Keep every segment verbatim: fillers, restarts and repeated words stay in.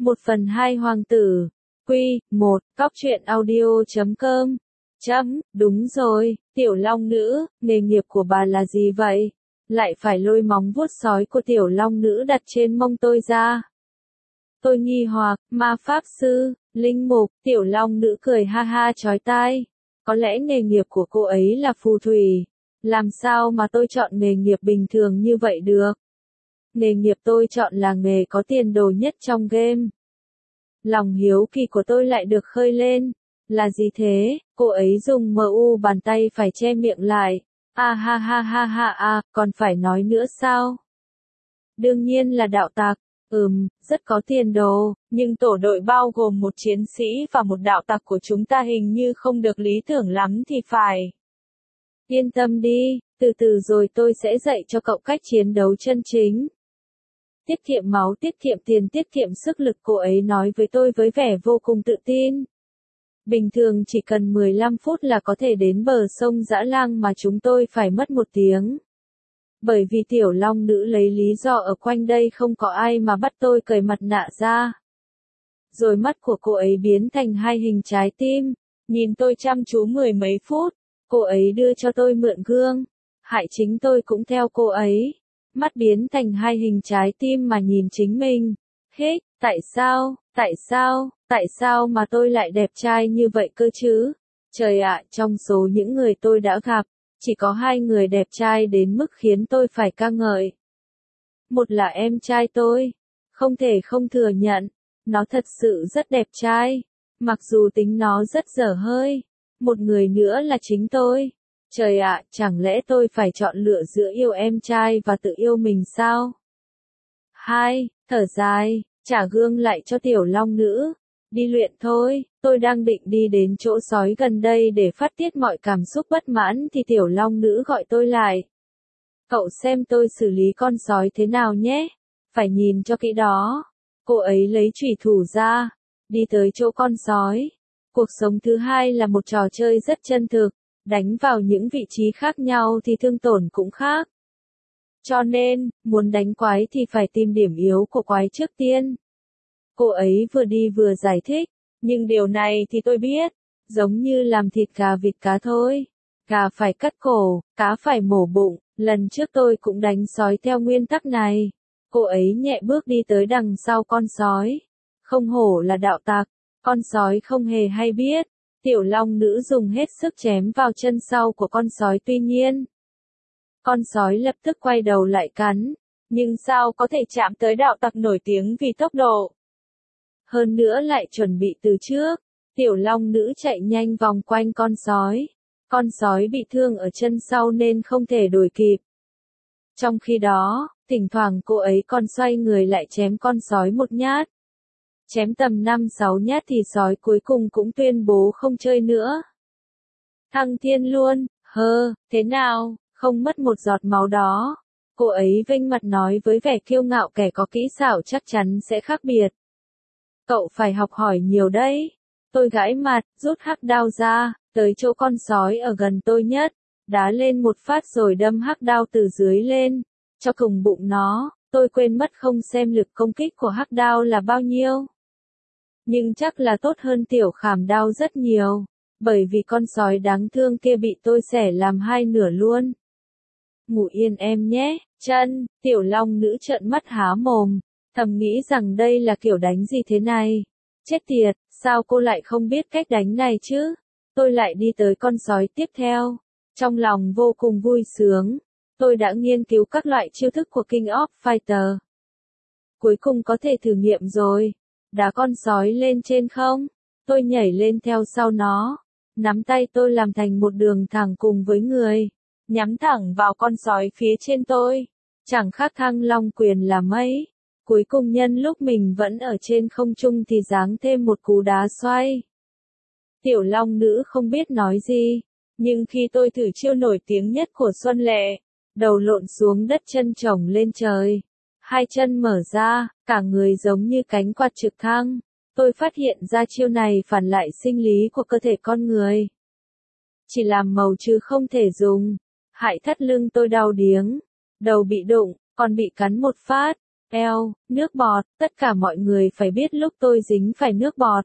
Một phần hai hoàng tử. Quy, một, cóc truyện audio chấm com. Chấm, đúng rồi, tiểu long nữ, nghề nghiệp của bà là gì vậy? Lại phải lôi móng vuốt sói của tiểu long nữ đặt trên mông tôi ra. Tôi nghi hoặc, ma pháp sư, linh mục, tiểu long nữ cười ha ha chói tai. Có lẽ nghề nghiệp của cô ấy là phù thủy. Làm sao mà tôi chọn nghề nghiệp bình thường như vậy được? Nghề nghiệp tôi chọn là nghề có tiền đồ nhất trong game. Lòng hiếu kỳ của tôi lại được khơi lên. Là gì thế? Cô ấy dùng em u bàn tay phải che miệng lại. À ha ha ha ha à, còn phải nói nữa sao? Đương nhiên là đạo tặc. Ừm, rất có tiền đồ, nhưng tổ đội bao gồm một chiến sĩ và một đạo tặc của chúng ta hình như không được lý tưởng lắm thì phải. Yên tâm đi, từ từ rồi tôi sẽ dạy cho cậu cách chiến đấu chân chính. Tiết kiệm máu, tiết kiệm tiền, tiết kiệm sức lực, cô ấy nói với tôi với vẻ vô cùng tự tin. Bình thường chỉ cần mười lăm phút là có thể đến bờ sông Dã Lang mà chúng tôi phải mất một tiếng. Bởi vì tiểu long nữ lấy lý do ở quanh đây không có ai mà bắt tôi cởi mặt nạ ra. Rồi mắt của cô ấy biến thành hai hình trái tim, nhìn tôi chăm chú mười mấy phút, cô ấy đưa cho tôi mượn gương, hại chính tôi cũng theo cô ấy. Mắt biến thành hai hình trái tim mà nhìn chính mình. Hích, tại sao, tại sao, tại sao mà tôi lại đẹp trai như vậy cơ chứ? Trời ạ, trong số những người tôi đã gặp, chỉ có hai người đẹp trai đến mức khiến tôi phải ca ngợi. Một là em trai tôi. Không thể không thừa nhận, nó thật sự rất đẹp trai, mặc dù tính nó rất dở hơi. Một người nữa là chính tôi. Trời ạ, chẳng lẽ tôi phải chọn lựa giữa yêu em trai và tự yêu mình sao? Hai, thở dài, trả gương lại cho tiểu long nữ. Đi luyện thôi, tôi đang định đi đến chỗ sói gần đây để phát tiết mọi cảm xúc bất mãn thì tiểu long nữ gọi tôi lại. Cậu xem tôi xử lý con sói thế nào nhé, phải nhìn cho kỹ đó. Cô ấy lấy chủy thủ ra, đi tới chỗ con sói. Cuộc sống thứ hai là một trò chơi rất chân thực, đánh vào những vị trí khác nhau thì thương tổn cũng khác. Cho nên, muốn đánh quái thì phải tìm điểm yếu của quái trước tiên. Cô ấy vừa đi vừa giải thích, nhưng điều này thì tôi biết, giống như làm thịt gà vịt cá thôi. Gà phải cắt cổ, cá phải mổ bụng, lần trước tôi cũng đánh sói theo nguyên tắc này. Cô ấy nhẹ bước đi tới đằng sau con sói. Không hổ là đạo tặc, con sói không hề hay biết. Tiểu long nữ dùng hết sức chém vào chân sau của con sói, tuy nhiên con sói lập tức quay đầu lại cắn, nhưng sao có thể chạm tới đạo tặc nổi tiếng vì tốc độ. Hơn nữa lại chuẩn bị từ trước, tiểu long nữ chạy nhanh vòng quanh con sói. Con sói bị thương ở chân sau nên không thể đuổi kịp. Trong khi đó, thỉnh thoảng cô ấy còn xoay người lại chém con sói một nhát. Chém tầm năm sáu nhát thì sói cuối cùng cũng tuyên bố không chơi nữa. Thăng thiên luôn, hơ, thế nào, không mất một giọt máu đó. Cô ấy vênh mặt nói với vẻ kiêu ngạo, kẻ có kỹ xảo chắc chắn sẽ khác biệt. Cậu phải học hỏi nhiều đấy. Tôi gãi mặt, rút hắc đao ra, tới chỗ con sói ở gần tôi nhất, đá lên một phát rồi đâm hắc đao từ dưới lên, cho cùng bụng nó. Tôi quên mất không xem lực công kích của hắc đao là bao nhiêu. Nhưng chắc là tốt hơn tiểu khảm đao rất nhiều, bởi vì con sói đáng thương kia bị tôi xẻ làm hai nửa luôn. Ngủ yên em nhé, chân, tiểu long nữ trợn mắt há mồm, thầm nghĩ rằng đây là kiểu đánh gì thế này. Chết tiệt, sao cô lại không biết cách đánh này chứ? Tôi lại đi tới con sói tiếp theo. Trong lòng vô cùng vui sướng, tôi đã nghiên cứu các loại chiêu thức của King of Fighter. Cuối cùng có thể thử nghiệm rồi. Đá con sói lên trên không? Tôi nhảy lên theo sau nó. Nắm tay tôi làm thành một đường thẳng cùng với người. Nhắm thẳng vào con sói phía trên tôi. Chẳng khác Thăng Long quyền là mấy. Cuối cùng nhân lúc mình vẫn ở trên không trung thì giáng thêm một cú đá xoay. Tiểu long nữ không biết nói gì. Nhưng khi tôi thử chiêu nổi tiếng nhất của Xuân Lệ, đầu lộn xuống đất chân chồng lên trời. Hai chân mở ra, cả người giống như cánh quạt trực thăng. Tôi phát hiện ra chiêu này phản lại sinh lý của cơ thể con người. Chỉ làm màu chứ không thể dùng. Hại thắt lưng tôi đau điếng. Đầu bị đụng, còn bị cắn một phát. Eo, nước bọt, tất cả mọi người phải biết lúc tôi dính phải nước bọt.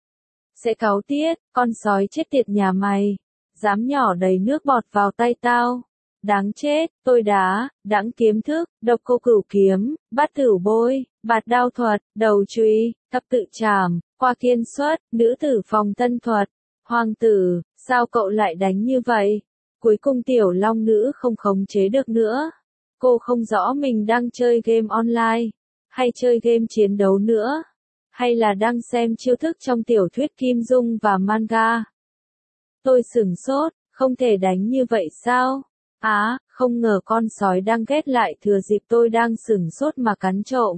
Sẽ cáu tiết, con sói chết tiệt nhà mày. Dám nhỏ đầy nước bọt vào tay tao. Đáng chết, tôi đá, đãng kiếm thức, độc cô cửu kiếm, bát tử bôi, bạt đao thuật, đầu chùy, thập tự trảm, qua kiên xuất, nữ tử phòng tân thuật. Hoàng tử, sao cậu lại đánh như vậy? Cuối cùng tiểu long nữ không khống chế được nữa. Cô không rõ mình đang chơi game online, hay chơi game chiến đấu nữa, hay là đang xem chiêu thức trong tiểu thuyết Kim Dung và manga. Tôi sửng sốt, không thể đánh như vậy sao? Á, à, không ngờ con sói đang ghét lại thừa dịp tôi đang sửng sốt mà cắn trộm.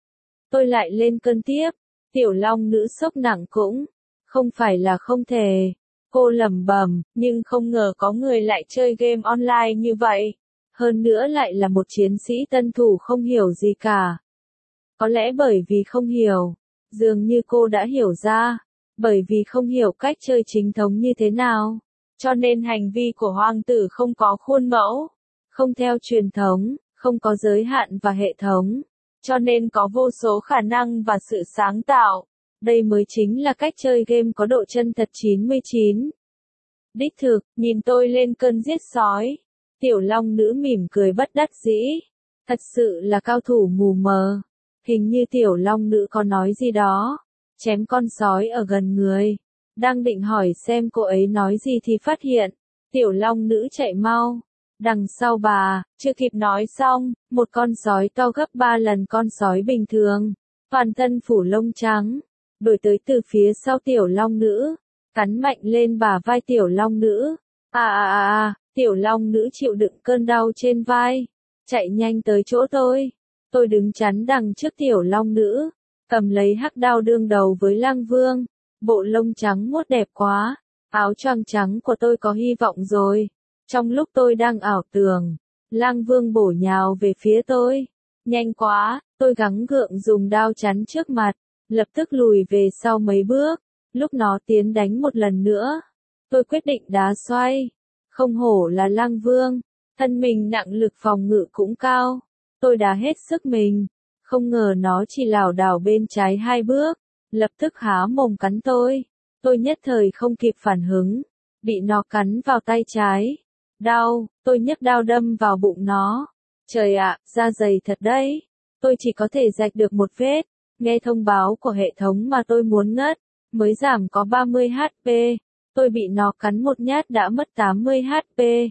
Tôi lại lên cơn tiếp, tiểu long nữ sốc nặng cũng, không phải là không thể. Cô lẩm bẩm, nhưng không ngờ có người lại chơi game online như vậy. Hơn nữa lại là một chiến sĩ tân thủ không hiểu gì cả. Có lẽ bởi vì không hiểu, dường như cô đã hiểu ra, bởi vì không hiểu cách chơi chính thống như thế nào. Cho nên hành vi của hoàng tử không có khuôn mẫu, không theo truyền thống, không có giới hạn và hệ thống. Cho nên có vô số khả năng và sự sáng tạo. Đây mới chính là cách chơi game có độ chân thật chín mươi chín. Đích thực, nhìn tôi lên cơn giết sói. Tiểu long nữ mỉm cười bất đắc dĩ. Thật sự là cao thủ mù mờ. Hình như tiểu long nữ có nói gì đó. Chém con sói ở gần người. Đang định hỏi xem cô ấy nói gì thì phát hiện. Tiểu long nữ chạy mau. Đằng sau bà, chưa kịp nói xong, một con sói to gấp ba lần con sói bình thường. Toàn thân phủ lông trắng. Đuổi tới từ phía sau tiểu long nữ. Cắn mạnh lên bả vai tiểu long nữ. À à à à, tiểu long nữ chịu đựng cơn đau trên vai. Chạy nhanh tới chỗ tôi. Tôi đứng chắn đằng trước tiểu long nữ. Cầm lấy hắc đao đương đầu với lang vương. Bộ lông trắng muốt đẹp quá. Áo choàng trắng của tôi có hy vọng rồi. Trong lúc tôi đang ảo tưởng, lang vương bổ nhào về phía tôi. Nhanh quá, tôi gắng gượng dùng đao chắn trước mặt. Lập tức lùi về sau mấy bước. Lúc nó tiến đánh một lần nữa, tôi quyết định đá xoay. Không hổ là lang vương, thân mình nặng lực phòng ngự cũng cao. Tôi đá hết sức mình, không ngờ nó chỉ lảo đảo bên trái hai bước, lập tức há mồm cắn tôi. Tôi nhất thời không kịp phản hứng, bị nó cắn vào tay trái. Đau, tôi nhấc đao đâm vào bụng nó. Trời ạ, da dày thật đấy. Tôi chỉ có thể rạch được một vết. Nghe thông báo của hệ thống mà tôi muốn ngất. Mới giảm có ba mươi hát pê, tôi bị nó cắn một nhát đã mất tám mươi hát pê.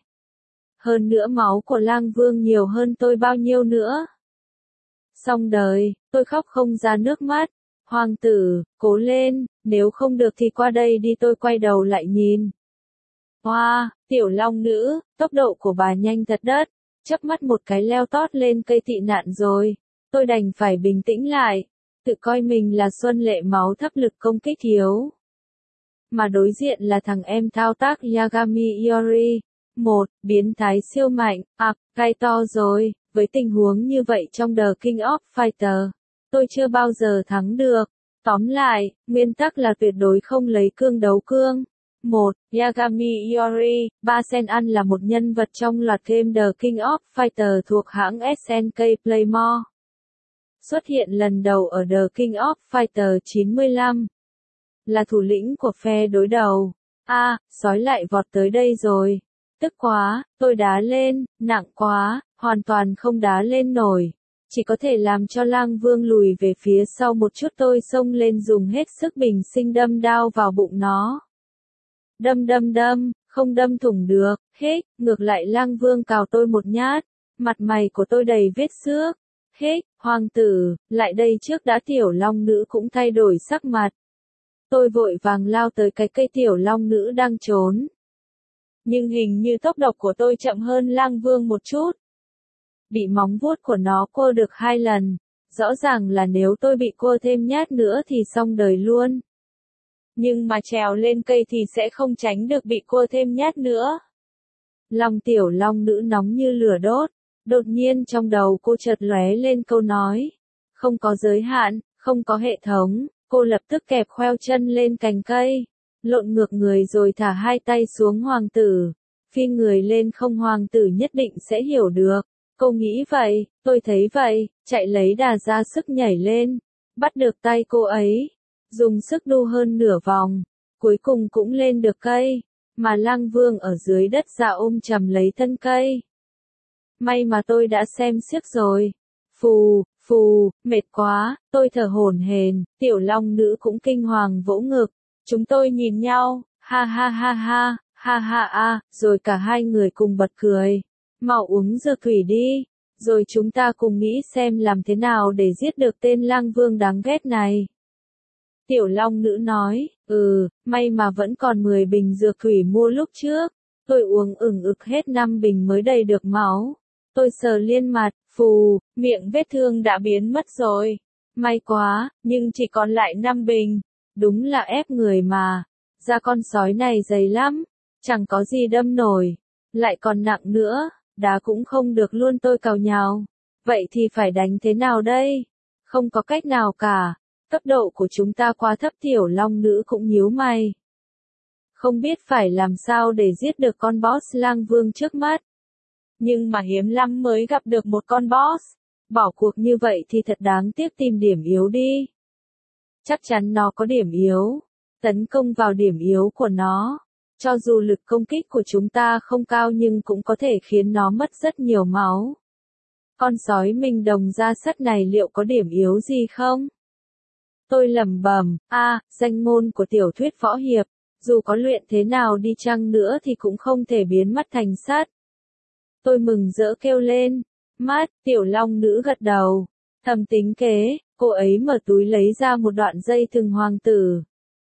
Hơn nữa máu của lang vương nhiều hơn tôi bao nhiêu nữa. Xong đời, tôi khóc không ra nước mắt. Hoàng tử, cố lên, nếu không được thì qua đây đi, tôi quay đầu lại nhìn. Hoa, wow, tiểu long nữ, tốc độ của bà nhanh thật đất, chớp mắt một cái leo tót lên cây tị nạn rồi. Tôi đành phải bình tĩnh lại. Tự coi mình là xuân lệ máu thấp lực công kích thiếu. Mà đối diện là thằng em thao tác Yagami Iori. Một, biến thái siêu mạnh, à, gai to rồi, với tình huống như vậy trong The King of Fighter. Tôi chưa bao giờ thắng được. Tóm lại, nguyên tắc là tuyệt đối không lấy cương đấu cương. Một, Yagami Iori, ba Sen An là một nhân vật trong loạt game The King of Fighter thuộc hãng ét en ca Playmore. Xuất hiện lần đầu ở The King of Fighter chín mươi lăm. Là thủ lĩnh của phe đối đầu. A, à, sói lại vọt tới đây rồi. Tức quá, tôi đá lên, nặng quá, hoàn toàn không đá lên nổi. Chỉ có thể làm cho lang vương lùi về phía sau một chút, tôi xông lên dùng hết sức bình sinh đâm đao vào bụng nó. Đâm đâm đâm, không đâm thủng được, hết, ngược lại lang vương cào tôi một nhát. Mặt mày của tôi đầy vết xước. Hết, hoàng tử, lại đây trước đã. Tiểu long nữ cũng thay đổi sắc mặt. Tôi vội vàng lao tới cái cây tiểu long nữ đang trốn. Nhưng hình như tốc độ của tôi chậm hơn lang vương một chút. Bị móng vuốt của nó cua được hai lần. Rõ ràng là nếu tôi bị cua thêm nhát nữa thì xong đời luôn. Nhưng mà trèo lên cây thì sẽ không tránh được bị cua thêm nhát nữa. Lòng tiểu long nữ nóng như lửa đốt. Đột nhiên trong đầu cô chợt lóe lên câu nói. Không có giới hạn, không có hệ thống. Cô lập tức kẹp khoeo chân lên cành cây. Lộn ngược người rồi thả hai tay xuống. Hoàng tử. Phi người lên không, hoàng tử nhất định sẽ hiểu được. Cô nghĩ vậy, tôi thấy vậy, chạy lấy đà ra sức nhảy lên, bắt được tay cô ấy, dùng sức đu hơn nửa vòng, cuối cùng cũng lên được cây, mà Lang Vương ở dưới đất ra ôm chầm lấy thân cây. May mà tôi đã xem xiếc rồi. Phù, phù, mệt quá, tôi thở hổn hển, tiểu long nữ cũng kinh hoàng vỗ ngực. Chúng tôi nhìn nhau, ha ha ha ha, ha ha a, rồi cả hai người cùng bật cười. Mau uống dược thủy đi, rồi chúng ta cùng nghĩ xem làm thế nào để giết được tên Lang Vương đáng ghét này. Tiểu long nữ nói, ừ, may mà vẫn còn mười bình dược thủy mua lúc trước. Tôi uống ửng ực hết năm bình mới đầy được máu. Tôi sờ liên mặt, phù, miệng vết thương đã biến mất rồi. May quá, nhưng chỉ còn lại năm bình. Đúng là ép người mà. Da con sói này dày lắm, chẳng có gì đâm nổi. Lại còn nặng nữa, đá cũng không được luôn, tôi cào nhào. Vậy thì phải đánh thế nào đây? Không có cách nào cả. Cấp độ của chúng ta quá thấp, tiểu long nữ cũng nhíu mày. Không biết phải làm sao để giết được con boss Lang Vương trước mắt. Nhưng mà hiếm lắm mới gặp được một con boss. Bỏ cuộc như vậy thì thật đáng tiếc, tìm điểm yếu đi. Chắc chắn nó có điểm yếu. Tấn công vào điểm yếu của nó. Cho dù lực công kích của chúng ta không cao nhưng cũng có thể khiến nó mất rất nhiều máu. Con sói mình đồng da sắt này liệu có điểm yếu gì không? Tôi lẩm bẩm, a, danh môn của tiểu thuyết võ hiệp, dù có luyện thế nào đi chăng nữa thì cũng không thể biến mắt thành sắt. Tôi mừng rỡ kêu lên, mắt, tiểu long nữ gật đầu, thầm tính kế, cô ấy mở túi lấy ra một đoạn dây thừng hoàng tử.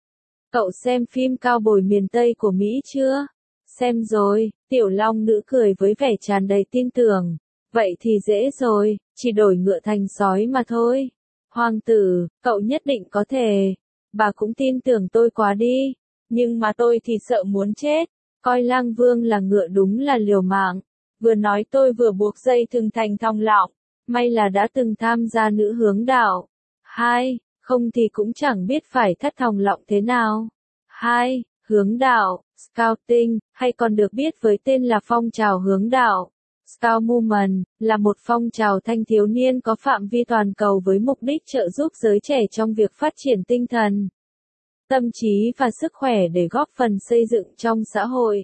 Cậu xem phim Cao Bồi miền Tây của Mỹ chưa? Xem rồi, tiểu long nữ cười với vẻ tràn đầy tin tưởng. Vậy thì dễ rồi, chỉ đổi ngựa thành sói mà thôi. Hoàng tử, cậu nhất định có thể. Bà cũng tin tưởng tôi quá đi. Nhưng mà tôi thì sợ muốn chết. Coi Lang Vương là ngựa đúng là liều mạng. Vừa nói tôi vừa buộc dây thừng thành thòng lọng. May là đã từng tham gia nữ hướng đạo. Hai, không thì cũng chẳng biết phải thắt thòng lọng thế nào. Hai, hướng đạo, Scouting, hay còn được biết với tên là phong trào hướng đạo. Scout Movement, là một phong trào thanh thiếu niên có phạm vi toàn cầu với mục đích trợ giúp giới trẻ trong việc phát triển tinh thần, tâm trí và sức khỏe để góp phần xây dựng trong xã hội.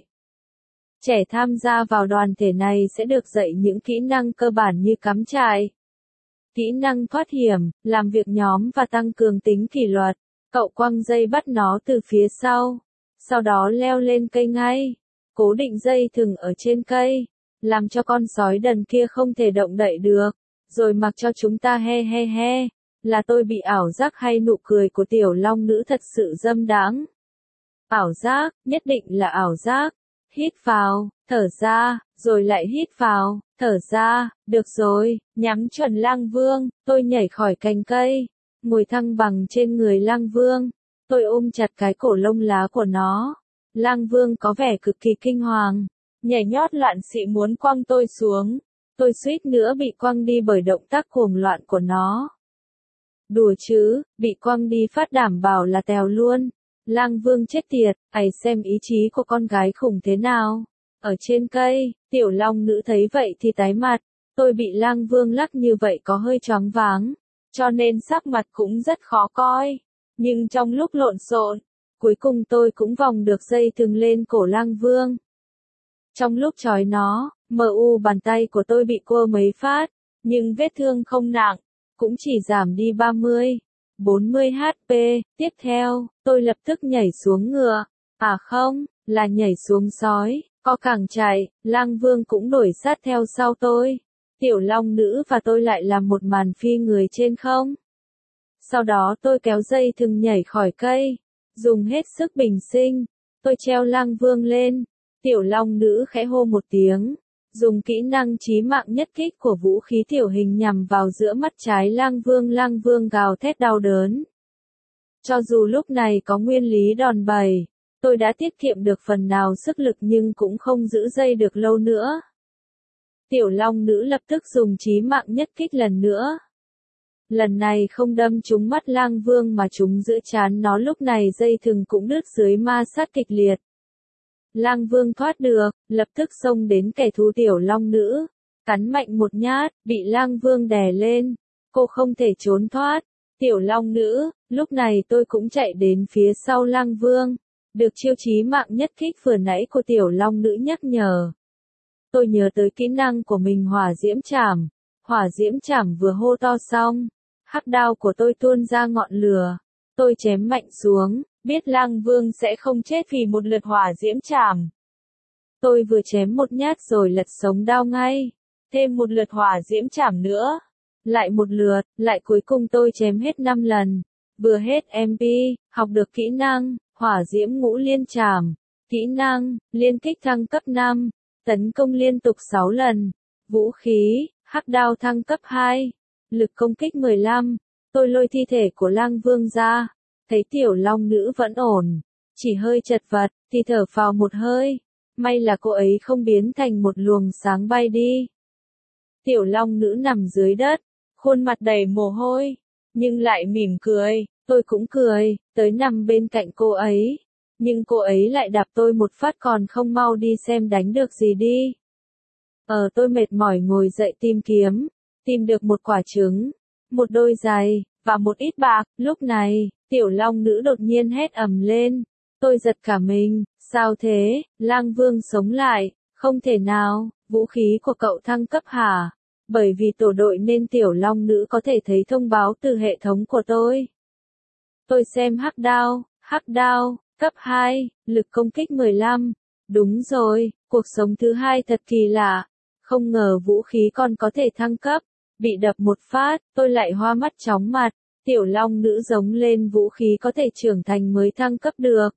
Trẻ tham gia vào đoàn thể này sẽ được dạy những kỹ năng cơ bản như cắm trại, kỹ năng thoát hiểm, làm việc nhóm và tăng cường tính kỷ luật. Cậu quăng dây bắt nó từ phía sau, sau đó leo lên cây ngay, cố định dây thừng ở trên cây, làm cho con sói đần kia không thể động đậy được, rồi mặc cho chúng ta he he he. Là tôi bị ảo giác hay nụ cười của tiểu long nữ thật sự dâm đáng? Ảo giác, nhất định là ảo giác. Hít vào, thở ra, rồi lại hít vào, thở ra, được rồi, nhắm chuẩn Lang Vương, tôi nhảy khỏi cành cây, ngồi thăng bằng trên người Lang Vương, tôi ôm chặt cái cổ lông lá của nó. Lang Vương có vẻ cực kỳ kinh hoàng, nhảy nhót loạn xị muốn quăng tôi xuống, tôi suýt nữa bị quăng đi bởi động tác cuồng loạn của nó. Đùa chứ, bị quăng đi phát đảm bảo là tèo luôn. Lang Vương chết tiệt, ấy xem ý chí của con gái khủng thế nào. Ở trên cây, tiểu long nữ thấy vậy thì tái mặt, tôi bị Lang Vương lắc như vậy có hơi choáng váng, cho nên sắc mặt cũng rất khó coi. Nhưng trong lúc lộn xộn, cuối cùng tôi cũng vòng được dây thừng lên cổ Lang Vương. Trong lúc trói nó, mờ u bàn tay của tôi bị cua mấy phát, nhưng vết thương không nặng, cũng chỉ giảm đi ba mươi, bốn mươi hát pê. Tiếp theo, tôi lập tức nhảy xuống ngựa. À không, là nhảy xuống sói, co cẳng chạy, Lang Vương cũng đuổi sát theo sau tôi. Tiểu long nữ và tôi lại làm một màn phi người trên không. Sau đó tôi kéo dây thừng nhảy khỏi cây, dùng hết sức bình sinh, tôi treo Lang Vương lên. Tiểu long nữ khẽ hô một tiếng, dùng kỹ năng chí mạng nhất kích của vũ khí tiểu hình nhằm vào giữa mắt trái Lang Vương. Lang Vương gào thét đau đớn. Cho dù lúc này có nguyên lý đòn bẩy, tôi đã tiết kiệm được phần nào sức lực nhưng cũng không giữ dây được lâu nữa. Tiểu long nữ lập tức dùng chí mạng nhất kích lần nữa. Lần này không đâm trúng mắt Lang Vương mà trúng giữa trán nó, lúc này dây thừng cũng đứt dưới ma sát kịch liệt. Lang Vương thoát được, lập tức xông đến kẻ thù tiểu long nữ. cắn mạnh một nhát, bị Lang Vương đè lên. Cô không thể trốn thoát. Tiểu Long Nữ, lúc này tôi cũng chạy đến phía sau Lang Vương. Được chiêu chí mạng nhất kích vừa nãy của Tiểu Long Nữ nhắc nhở. Tôi nhớ tới kỹ năng của mình hỏa diễm trảm. Hỏa diễm trảm vừa hô to xong. Hắc đao của tôi tuôn ra ngọn lửa. Tôi chém mạnh xuống, biết Lang Vương sẽ không chết vì một lượt hỏa diễm trảm. Tôi vừa chém một nhát rồi lật sống đao ngay. Thêm một lượt hỏa diễm trảm nữa. Lại một lượt, lại cuối cùng tôi chém hết năm lần. Vừa hết em pê, học được kỹ năng, hỏa diễm ngũ liên trảm. Kỹ năng, liên kích thăng cấp năm. Tấn công liên tục sáu lần. Vũ khí, hắc đao thăng cấp hai. Lực công kích mười lăm. Tôi lôi thi thể của Lang Vương ra. Thấy Tiểu Long Nữ vẫn ổn. Chỉ hơi chật vật, thì thở phào một hơi. May là cô ấy không biến thành một luồng sáng bay đi. Tiểu Long Nữ nằm dưới đất. Khuôn mặt đầy mồ hôi. Nhưng lại mỉm cười. Tôi cũng cười, tới nằm bên cạnh cô ấy. Nhưng cô ấy lại đạp tôi một phát còn không mau đi xem đánh được gì đi. Ờ tôi mệt mỏi ngồi dậy tìm kiếm. Tìm được một quả trứng, một đôi giày, và một ít bạc. Lúc này, Tiểu Long Nữ đột nhiên hét ầm lên. Tôi giật cả mình, sao thế, Lang Vương sống lại, không thể nào, vũ khí của cậu thăng cấp hả? Bởi vì tổ đội nên Tiểu Long Nữ có thể thấy thông báo từ hệ thống của tôi. Tôi xem hắc đao, hắc đao, cấp hai, lực công kích mười lăm. Đúng rồi, cuộc sống thứ hai thật kỳ lạ. Không ngờ vũ khí còn có thể thăng cấp. Bị đập một phát, tôi lại hoa mắt chóng mặt. Tiểu Long Nữ giống lên vũ khí có thể trưởng thành mới thăng cấp được.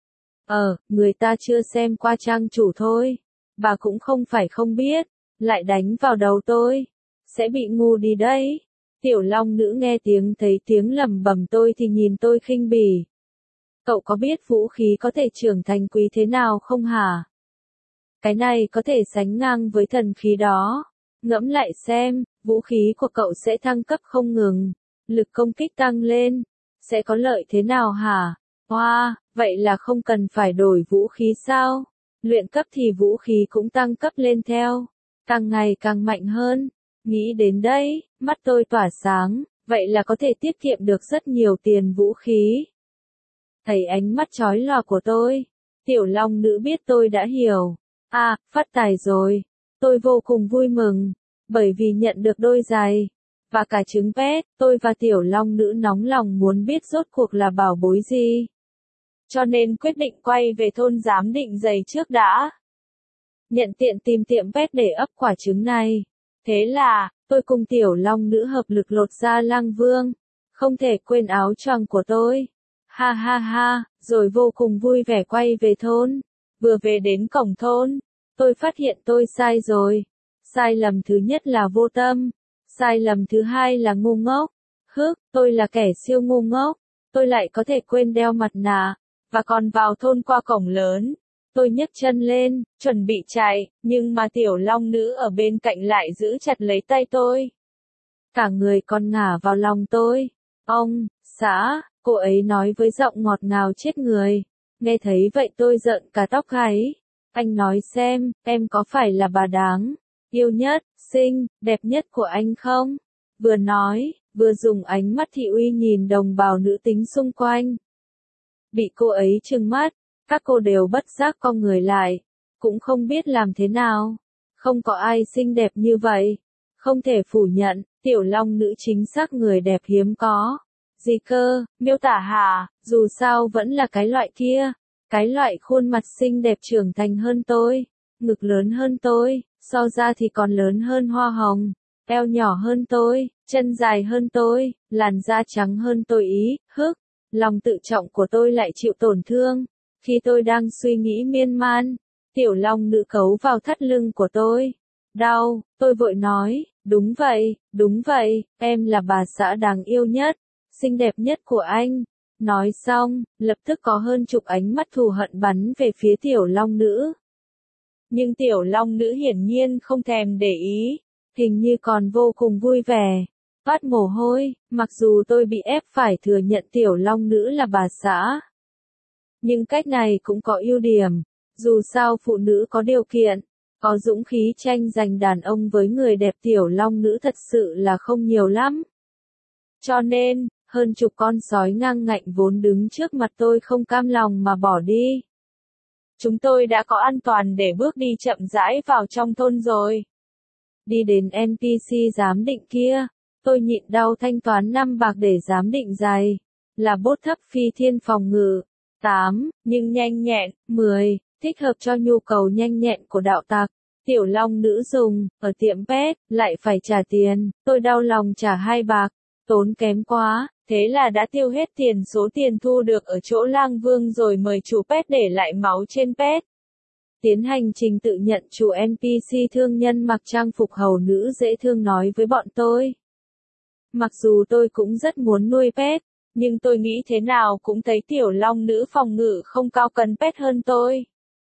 Ờ, người ta chưa xem qua trang chủ thôi. Bà cũng không phải không biết. Lại đánh vào đầu tôi. Sẽ bị ngu đi đấy. Tiểu Long Nữ nghe tiếng thấy tiếng lầm bầm tôi thì nhìn tôi khinh bỉ. Cậu có biết vũ khí có thể trưởng thành quý thế nào không hả? Cái này có thể sánh ngang với thần khí đó. Ngẫm lại xem, vũ khí của cậu sẽ thăng cấp không ngừng. Lực công kích tăng lên. Sẽ có lợi thế nào hả? Wow, vậy là không cần phải đổi vũ khí sao? Luyện cấp thì vũ khí cũng tăng cấp lên theo. Càng ngày càng mạnh hơn. Nghĩ đến đây, mắt tôi tỏa sáng. Vậy là có thể tiết kiệm được rất nhiều tiền vũ khí. Thấy ánh mắt chói lòa của tôi. Tiểu Long Nữ biết tôi đã hiểu. À, phát tài rồi. Tôi vô cùng vui mừng. Bởi vì nhận được đôi giày. Và cả trứng pet, tôi và Tiểu Long Nữ nóng lòng muốn biết rốt cuộc là bảo bối gì. Cho nên quyết định quay về thôn giám định giày trước đã. Nhận tiện tìm tiệm pet để ấp quả trứng này. Thế là, tôi cùng Tiểu Long Nữ hợp lực lột ra Lang Vương. Không thể quên áo choàng của tôi. Ha ha ha, rồi vô cùng vui vẻ quay về thôn. Vừa về đến cổng thôn, tôi phát hiện tôi sai rồi. Sai lầm thứ nhất là vô tâm. Sai lầm thứ hai là ngu ngốc. Hức, tôi là kẻ siêu ngu ngốc. Tôi lại có thể quên đeo mặt nạ. Và còn vào thôn qua cổng lớn. Tôi nhấc chân lên, chuẩn bị chạy, nhưng mà Tiểu Long Nữ ở bên cạnh lại giữ chặt lấy tay tôi. Cả người còn ngả vào lòng tôi. Ông, xã, cô ấy nói với giọng ngọt ngào chết người. Nghe thấy vậy tôi giận cả tóc gáy. Anh nói xem, em có phải là bà đáng yêu nhất, xinh, đẹp nhất của anh không? Vừa nói, vừa dùng ánh mắt thị uy nhìn đồng bào nữ tính xung quanh. Bị cô ấy trừng mắt, các cô đều bất giác cong người lại, cũng không biết làm thế nào. Không có ai xinh đẹp như vậy. Không thể phủ nhận, Tiểu Long Nữ chính xác người đẹp hiếm có. Gì cơ, miêu tả hả, dù sao vẫn là cái loại kia. Cái loại khuôn mặt xinh đẹp trưởng thành hơn tôi, ngực lớn hơn tôi, so ra thì còn lớn hơn hoa hồng, eo nhỏ hơn tôi, chân dài hơn tôi, làn da trắng hơn tôi ý, hức. Lòng tự trọng của tôi lại chịu tổn thương. Khi tôi đang suy nghĩ miên man, Tiểu Long Nữ cấu vào thắt lưng của tôi. Đau, tôi vội nói, đúng vậy, đúng vậy, em là bà xã đáng yêu nhất, xinh đẹp nhất của anh. Nói xong, lập tức có hơn chục ánh mắt thù hận bắn về phía Tiểu Long Nữ. Nhưng Tiểu Long Nữ hiển nhiên không thèm để ý, hình như còn vô cùng vui vẻ. Toát mồ hôi, mặc dù tôi bị ép phải thừa nhận Tiểu Long Nữ là bà xã. Nhưng cách này cũng có ưu điểm, dù sao phụ nữ có điều kiện, Có dũng khí tranh giành đàn ông với người đẹp tiểu long nữ thật sự là không nhiều lắm. Cho nên, hơn chục con sói ngang ngạnh vốn đứng trước mặt tôi không cam lòng mà bỏ đi. Chúng tôi đã có an toàn để bước đi chậm rãi vào trong thôn rồi. Đi đến en pê xê giám định kia, tôi nhịn đau thanh toán năm bạc để giám định giày, là bốt thấp phi thiên phòng ngự, tám, nhưng nhanh nhẹn, mười, thích hợp cho nhu cầu nhanh nhẹn của đạo tặc. Tiểu long nữ dùng, ở tiệm pet, lại phải trả tiền, tôi đau lòng trả hai bạc, tốn kém quá, thế là đã tiêu hết tiền số tiền thu được ở chỗ lang vương rồi mời chủ pet để lại máu trên pet. Tiến hành trình tự nhận chủ en pê xê thương nhân mặc trang phục hầu nữ dễ thương nói với bọn tôi. Mặc dù tôi cũng rất muốn nuôi pet, nhưng tôi nghĩ thế nào cũng thấy tiểu long nữ phòng ngự không cao cần pet hơn tôi.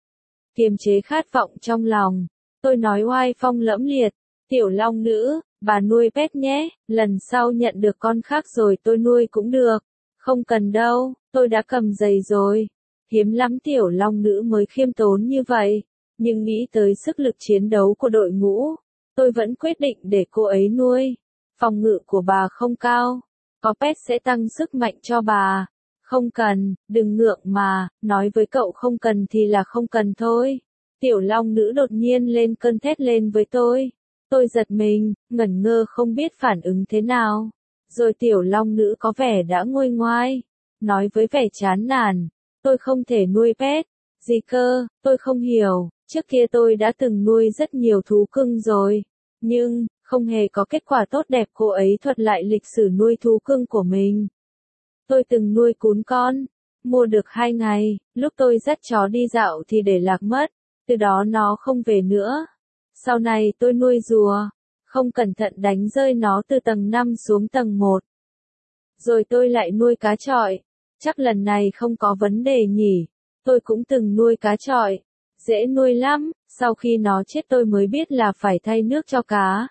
Kiềm chế khát vọng trong lòng, tôi nói oai phong lẫm liệt, tiểu long nữ, bà nuôi pet nhé, lần sau nhận được con khác rồi tôi nuôi cũng được. Không cần đâu, tôi đã cầm giày rồi. Hiếm lắm tiểu long nữ mới khiêm tốn như vậy, nhưng nghĩ tới sức lực chiến đấu của đội ngũ, tôi vẫn quyết định để cô ấy nuôi. Phòng ngự của bà không cao, có pet sẽ tăng sức mạnh cho bà. Không cần, đừng ngượng mà, nói với cậu không cần thì là không cần thôi. Tiểu long nữ đột nhiên lên cơn thét lên với tôi. Tôi giật mình, ngẩn ngơ không biết phản ứng thế nào. Rồi tiểu long nữ có vẻ đã nguôi ngoai, nói với vẻ chán nản. Tôi không thể nuôi pet. Gì cơ, tôi không hiểu, trước kia tôi đã từng nuôi rất nhiều thú cưng rồi. Nhưng, không hề có kết quả tốt đẹp. Cô ấy thuật lại lịch sử nuôi thú cưng của mình. Tôi từng nuôi cún con, mua được hai ngày, lúc tôi dắt chó đi dạo thì để lạc mất, từ đó nó không về nữa. Sau này tôi nuôi rùa, không cẩn thận đánh rơi nó từ tầng năm xuống tầng một. Rồi tôi lại nuôi cá chọi, chắc lần này không có vấn đề nhỉ. Tôi cũng từng nuôi cá chọi, dễ nuôi lắm, sau khi nó chết tôi mới biết là phải thay nước cho cá.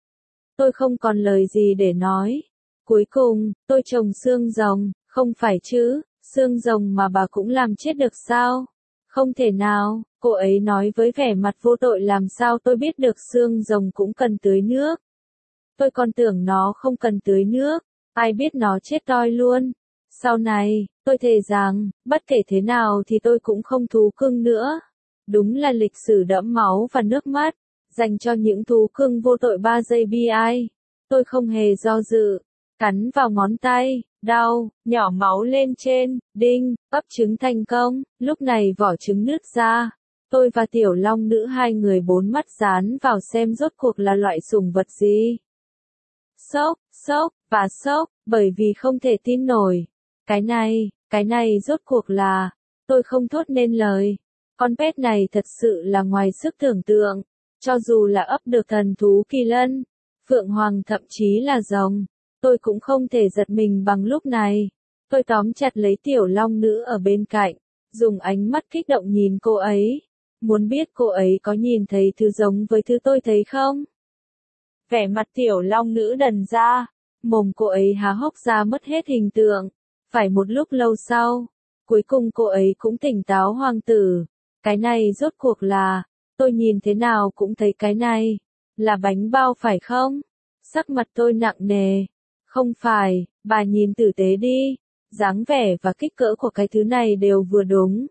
Tôi không còn lời gì để nói. Cuối cùng, tôi trồng xương rồng, không phải chứ, xương rồng mà bà cũng làm chết được sao? Không thể nào, cô ấy nói với vẻ mặt vô tội. Làm sao tôi biết được xương rồng cũng cần tưới nước? Tôi còn tưởng nó không cần tưới nước, ai biết nó chết toi luôn. Sau này, tôi thề rằng, bất kể thế nào thì tôi cũng không thú cưng nữa. Đúng là lịch sử đẫm máu và nước mắt, dành cho những thú cưng vô tội. Ba giây bi ai. Tôi không hề do dự, cắn vào ngón tay, đau, nhỏ máu lên trên, đinh, ấp trứng thành công. Lúc này vỏ trứng nứt ra. Tôi và tiểu long nữ hai người bốn mắt dán vào xem rốt cuộc là loại sủng vật gì. Sốc, sốc, và sốc, bởi vì không thể tin nổi. Cái này, cái này rốt cuộc là, tôi không thốt nên lời. Con pet này thật sự là ngoài sức tưởng tượng. Cho dù là ấp được thần thú kỳ lân, phượng hoàng thậm chí là rồng, tôi cũng không thể giật mình bằng lúc này. Tôi tóm chặt lấy tiểu long nữ ở bên cạnh, dùng ánh mắt kích động nhìn cô ấy. Muốn biết cô ấy có nhìn thấy thứ giống với thứ tôi thấy không? Vẻ mặt tiểu long nữ đần ra, mồm cô ấy há hốc ra mất hết hình tượng. Phải một lúc lâu sau, cuối cùng cô ấy cũng tỉnh táo. Hoàng tử, cái này rốt cuộc là, tôi nhìn thế nào cũng thấy cái này, là bánh bao phải không? Sắc mặt tôi nặng nề. Không phải, bà nhìn tử tế đi, dáng vẻ và kích cỡ của cái thứ này đều vừa đúng.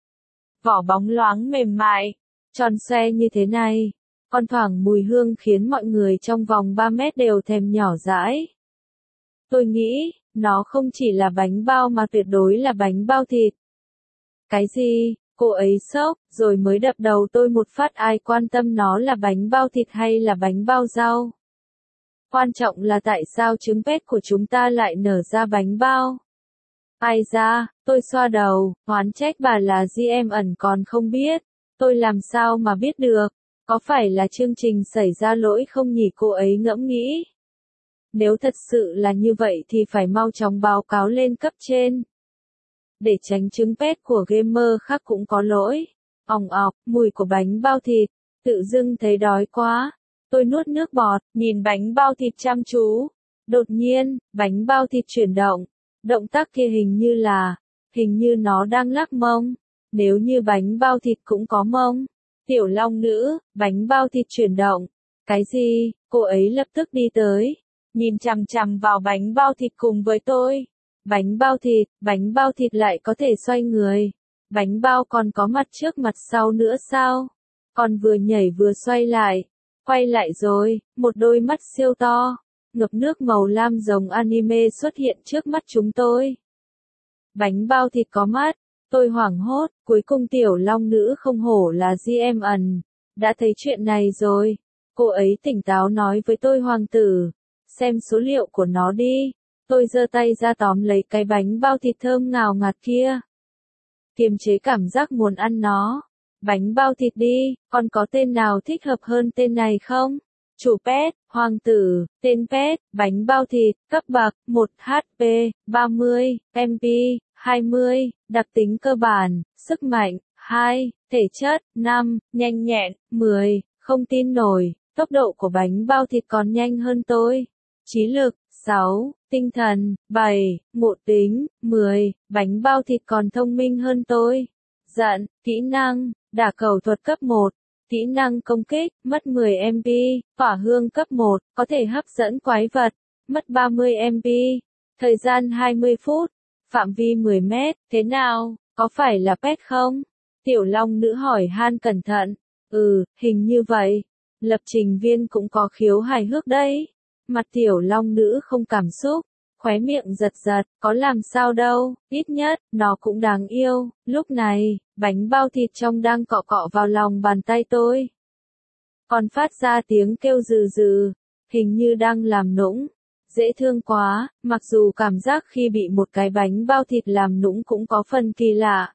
Vỏ bóng loáng mềm mại, tròn xoe như thế này, còn thoảng mùi hương khiến mọi người trong vòng ba mét đều thèm nhỏ dãi. Tôi nghĩ, nó không chỉ là bánh bao mà tuyệt đối là bánh bao thịt. Cái gì? Cô ấy sốc, rồi mới đập đầu tôi một phát. Ai quan tâm nó là bánh bao thịt hay là bánh bao rau? Quan trọng là tại sao trứng pet của chúng ta lại nở ra bánh bao? Ai ra, tôi xoa đầu, oán trách bà là gì em ẩn còn không biết. Tôi làm sao mà biết được? Có phải là chương trình xảy ra lỗi không nhỉ? Cô ấy ngẫm nghĩ. Nếu thật sự là như vậy thì phải mau chóng báo cáo lên cấp trên. Để tránh trứng pet của gamer khác cũng có lỗi. Òng ọc, mùi của bánh bao thịt, tự dưng thấy đói quá. Tôi nuốt nước bọt, nhìn bánh bao thịt chăm chú. Đột nhiên, bánh bao thịt chuyển động. Động tác kia hình như là, hình như nó đang lắc mông. Nếu như bánh bao thịt cũng có mông, Tiểu long nữ, bánh bao thịt chuyển động. Cái gì? Cô ấy lập tức đi tới. Nhìn chằm chằm vào bánh bao thịt cùng với tôi. Bánh bao thịt, bánh bao thịt lại có thể xoay người. Bánh bao còn có mặt trước mặt sau nữa sao? Còn vừa nhảy vừa xoay lại. Quay lại rồi, một đôi mắt siêu to. Ngập nước màu lam giống anime xuất hiện trước mắt chúng tôi. Bánh bao thịt có mắt. Tôi hoảng hốt, cuối cùng tiểu long nữ không hổ là giê em ẩn. Đã thấy chuyện này rồi. Cô ấy tỉnh táo nói với tôi hoàng tử. Xem số liệu của nó đi. Tôi giơ tay ra tóm lấy cái bánh bao thịt thơm ngào ngạt kia. Kiềm chế cảm giác muốn ăn nó. Bánh bao thịt đi, còn có tên nào thích hợp hơn tên này không? Chủ pet, hoàng tử, tên pet, bánh bao thịt, cấp bậc, một hát pê, ba mươi, em pê, hai mươi, đặc tính cơ bản, sức mạnh, hai, thể chất, năm, nhanh nhẹn, mười, không tin nổi, tốc độ của bánh bao thịt còn nhanh hơn tôi. Trí lực, sáu, tinh thần, bảy, ngộ tính, mười, bánh bao thịt còn thông minh hơn tôi. Giận, kỹ năng, đả cầu thuật cấp một, kỹ năng công kích, mất mười em pê, tỏa hương cấp một, có thể hấp dẫn quái vật, mất ba mươi em pê, thời gian hai mươi phút, phạm vi mười mét, thế nào, có phải là pet không? Tiểu long nữ hỏi han cẩn thận, ừ, hình như vậy, lập trình viên cũng có khiếu hài hước đấy. Mặt tiểu long nữ không cảm xúc, khóe miệng giật giật, có làm sao đâu, ít nhất, nó cũng đáng yêu. Lúc này, bánh bao thịt trong đang cọ cọ vào lòng bàn tay tôi. Còn phát ra tiếng kêu rừ rừ, hình như đang làm nũng. Dễ thương quá, mặc dù cảm giác khi bị một cái bánh bao thịt làm nũng cũng có phần kỳ lạ.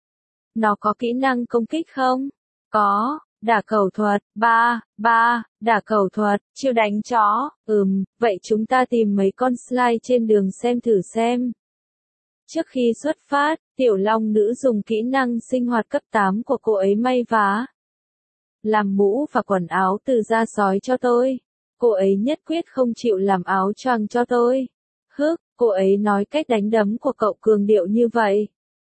Nó có kỹ năng công kích không? Có. Đả cầu thuật, ba, ba, đả cầu thuật, chiêu đánh chó, ừm, vậy chúng ta tìm mấy con slide trên đường xem thử xem. Trước khi xuất phát, tiểu long nữ dùng kỹ năng sinh hoạt cấp tám của cô ấy may vá. Làm mũ và quần áo từ da sói cho tôi. Cô ấy nhất quyết không chịu làm áo choàng cho tôi. Hức, cô ấy nói cách đánh đấm của cậu cường điệu như vậy.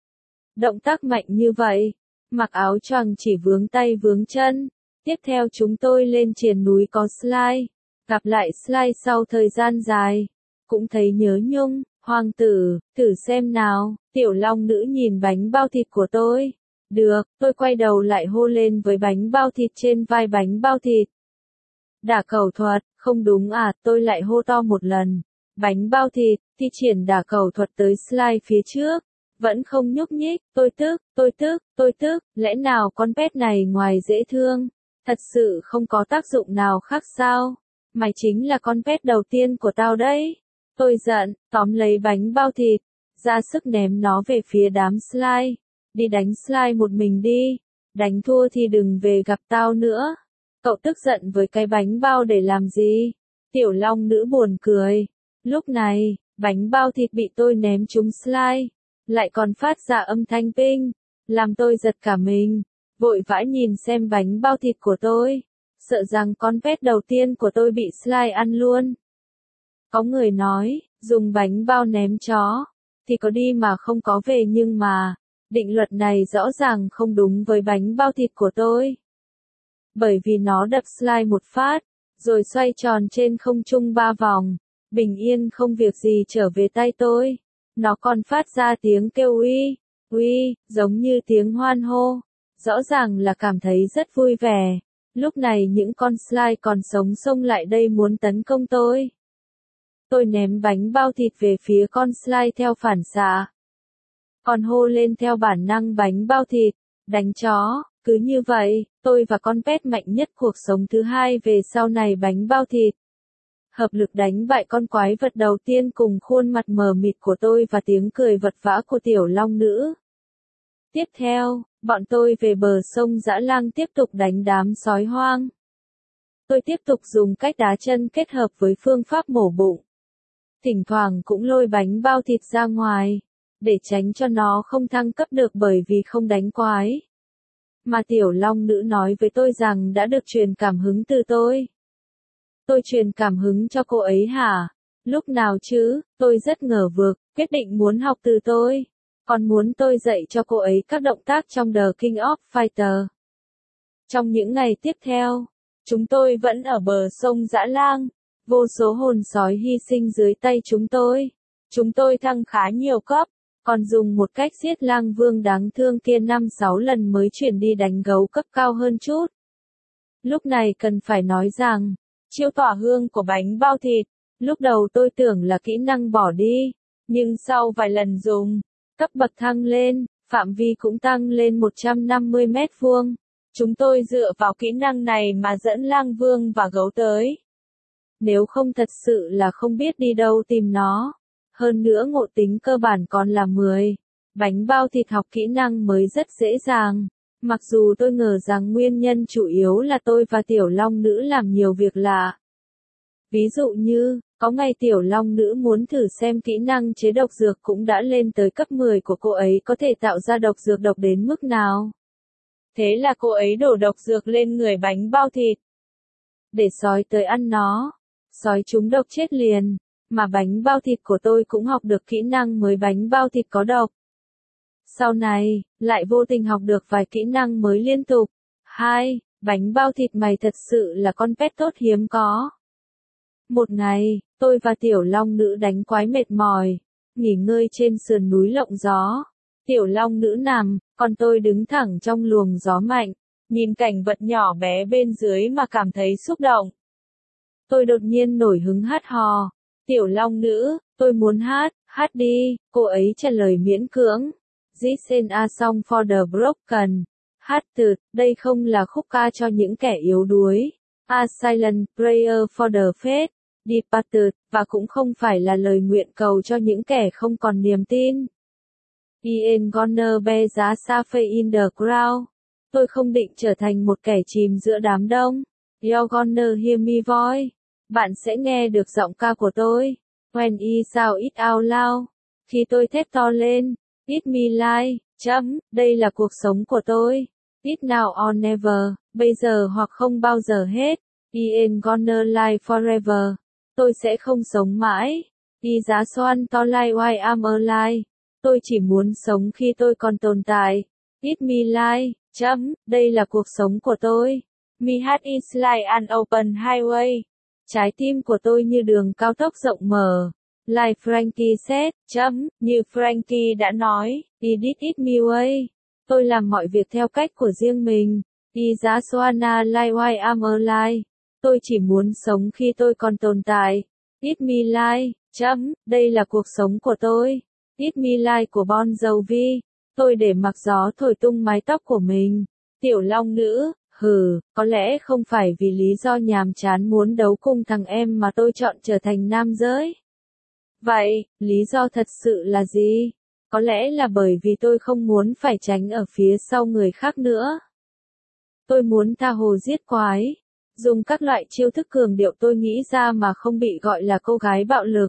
Động tác mạnh như vậy. Mặc áo choàng chỉ vướng tay vướng chân. Tiếp theo chúng tôi lên triền núi có slide. Gặp lại slide sau thời gian dài. Cũng thấy nhớ nhung, hoàng tử, thử xem nào. Tiểu long nữ nhìn bánh bao thịt của tôi. Được, tôi quay đầu lại hô lên với bánh bao thịt trên vai bánh bao thịt. Đả cầu thuật, không đúng à, tôi lại hô to một lần. Bánh bao thịt, thi triển đả cầu thuật tới slide phía trước. Vẫn không nhúc nhích, tôi tức, tôi tức, tôi tức, lẽ nào con pet này ngoài dễ thương, thật sự không có tác dụng nào khác sao? Mày chính là con pet đầu tiên của tao đấy. Tôi giận, tóm lấy bánh bao thịt, ra sức ném nó về phía đám slide. Đi đánh slide một mình đi, đánh thua thì đừng về gặp tao nữa. Cậu tức giận với cái bánh bao để làm gì? Tiểu long nữ buồn cười. Lúc này, bánh bao thịt bị tôi ném trúng slide. Lại còn phát ra âm thanh ping, làm tôi giật cả mình, vội vã nhìn xem bánh bao thịt của tôi, sợ rằng con pet đầu tiên của tôi bị slide ăn luôn. Có người nói, dùng bánh bao ném chó, thì có đi mà không có về nhưng mà, định luật này rõ ràng không đúng với bánh bao thịt của tôi. Bởi vì nó đập slide một phát, rồi xoay tròn trên không trung ba vòng, bình yên không việc gì trở về tay tôi. Nó còn phát ra tiếng kêu uy, uy, giống như tiếng hoan hô. Rõ ràng là cảm thấy rất vui vẻ. Lúc này những con slide còn sống xông lại đây muốn tấn công tôi. Tôi ném bánh bao thịt về phía con slide theo phản xạ. Còn hô lên theo bản năng bánh bao thịt, đánh chó. Cứ như vậy, tôi và con pet mạnh nhất cuộc sống thứ hai về sau này bánh bao thịt. Hợp lực đánh bại con quái vật đầu tiên cùng khuôn mặt mờ mịt của tôi và tiếng cười vật vã của tiểu long nữ. Tiếp theo, bọn tôi về bờ sông Dã Lang tiếp tục đánh đám sói hoang. Tôi tiếp tục dùng cách đá chân kết hợp với phương pháp mổ bụng. Thỉnh thoảng cũng lôi bánh bao thịt ra ngoài, để tránh cho nó không thăng cấp được bởi vì không đánh quái. Mà tiểu long nữ nói với tôi rằng đã được truyền cảm hứng từ tôi. Tôi truyền cảm hứng cho cô ấy hả? Lúc nào chứ? Tôi rất ngờ vực, quyết định muốn học từ tôi. Còn muốn tôi dạy cho cô ấy các động tác trong The King of Fighter. Trong những ngày tiếp theo, chúng tôi vẫn ở bờ sông Dã Lang, vô số hồn sói hy sinh dưới tay chúng tôi. Chúng tôi thăng khá nhiều cấp, còn dùng một cách giết lang vương đáng thương kia năm sáu lần mới chuyển đi đánh gấu cấp cao hơn chút. Lúc này cần phải nói rằng, chiêu tỏa hương của bánh bao thịt, lúc đầu tôi tưởng là kỹ năng bỏ đi, nhưng sau vài lần dùng, cấp bậc thăng lên, phạm vi cũng tăng lên một trăm năm mươi mét vuông. Chúng tôi dựa vào kỹ năng này mà dẫn lang vương và gấu tới. Nếu không thật sự là không biết đi đâu tìm nó. Hơn nữa ngộ tính cơ bản còn là mười. Bánh bao thịt học kỹ năng mới rất dễ dàng. Mặc dù tôi ngờ rằng nguyên nhân chủ yếu là tôi và tiểu long nữ làm nhiều việc lạ. Ví dụ như, có ngày tiểu long nữ muốn thử xem kỹ năng chế độc dược cũng đã lên tới cấp mười của cô ấy có thể tạo ra độc dược độc đến mức nào. Thế là cô ấy đổ độc dược lên người bánh bao thịt. Để sói tới ăn nó. Sói chúng độc chết liền. Mà bánh bao thịt của tôi cũng học được kỹ năng mới bánh bao thịt có độc. Sau này, lại vô tình học được vài kỹ năng mới liên tục. Hai, bánh bao thịt mày thật sự là con pet tốt hiếm có. Một ngày, tôi và tiểu long nữ đánh quái mệt mỏi, nghỉ ngơi trên sườn núi lộng gió. Tiểu long nữ nằm, còn tôi đứng thẳng trong luồng gió mạnh, nhìn cảnh vật nhỏ bé bên dưới mà cảm thấy xúc động. Tôi đột nhiên nổi hứng hát hò. Tiểu long nữ, tôi muốn hát, hát đi, cô ấy trả lời miễn cưỡng. Listen a song for the broken. Hát từ, đây không là khúc ca cho những kẻ yếu đuối. A silent prayer for the faith. Departed, và cũng không phải là lời nguyện cầu cho những kẻ không còn niềm tin. Ian gonna be giá safe in the crowd. Tôi không định trở thành một kẻ chìm giữa đám đông. You're gonna hear me voice. Bạn sẽ nghe được giọng ca của tôi. When I shout it out loud. Khi tôi thét to lên. It me life. Chấm, đây là cuộc sống của tôi. It now or never. Bây giờ hoặc không bao giờ hết. Ian gonna live forever. Tôi sẽ không sống mãi. I giá xoan to life while I'm alive. Tôi chỉ muốn sống khi tôi còn tồn tại. It me life. Chấm, đây là cuộc sống của tôi. My heart is like an open highway. Trái tim của tôi như đường cao tốc rộng mở. Like Frankie said, chấm, như Frankie đã nói, I did it me way. Tôi làm mọi việc theo cách của riêng mình. I giá Soana like while I'm alive. Tôi chỉ muốn sống khi tôi còn tồn tại. It me life, chấm, đây là cuộc sống của tôi. It me life của Bon Jovi. Tôi để mặc gió thổi tung mái tóc của mình. Tiểu long nữ, hừ, có lẽ không phải vì lý do nhàm chán muốn đấu cùng thằng em mà tôi chọn trở thành nam giới. Vậy, lý do thật sự là gì? Có lẽ là bởi vì tôi không muốn phải tránh ở phía sau người khác nữa. Tôi muốn tha hồ giết quái. Dùng các loại chiêu thức cường điệu tôi nghĩ ra mà không bị gọi là cô gái bạo lực.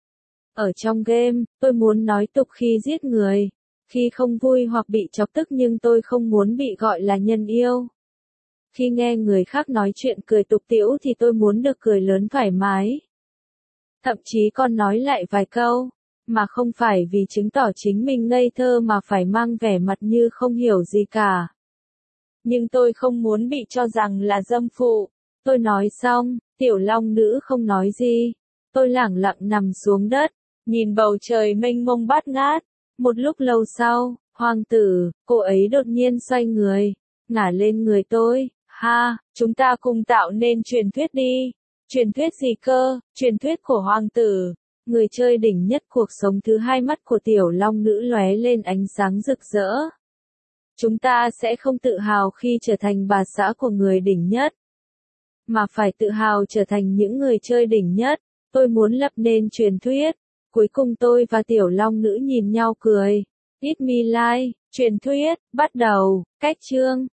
Ở trong game, tôi muốn nói tục khi giết người. Khi không vui hoặc bị chọc tức nhưng tôi không muốn bị gọi là nhân yêu. Khi nghe người khác nói chuyện cười tục tĩu thì tôi muốn được cười lớn thoải mái. Thậm chí còn nói lại vài câu, mà không phải vì chứng tỏ chính mình ngây thơ mà phải mang vẻ mặt như không hiểu gì cả. Nhưng tôi không muốn bị cho rằng là dâm phụ. Tôi nói xong, tiểu long nữ không nói gì. Tôi lẳng lặng nằm xuống đất, nhìn bầu trời mênh mông bát ngát. Một lúc lâu sau, hoàng tử, cô ấy đột nhiên xoay người, ngả lên người tôi. Ha, chúng ta cùng tạo nên truyền thuyết đi. Truyền thuyết gì cơ? Truyền thuyết của hoàng tử. Người chơi đỉnh nhất cuộc sống thứ hai, mắt của tiểu long nữ lóe lên ánh sáng rực rỡ. Chúng ta sẽ không tự hào khi trở thành bà xã của người đỉnh nhất, mà phải tự hào trở thành những người chơi đỉnh nhất. Tôi muốn lập nên truyền thuyết. Cuối cùng tôi và tiểu long nữ nhìn nhau cười. It me life, truyền thuyết, bắt đầu, cách chương.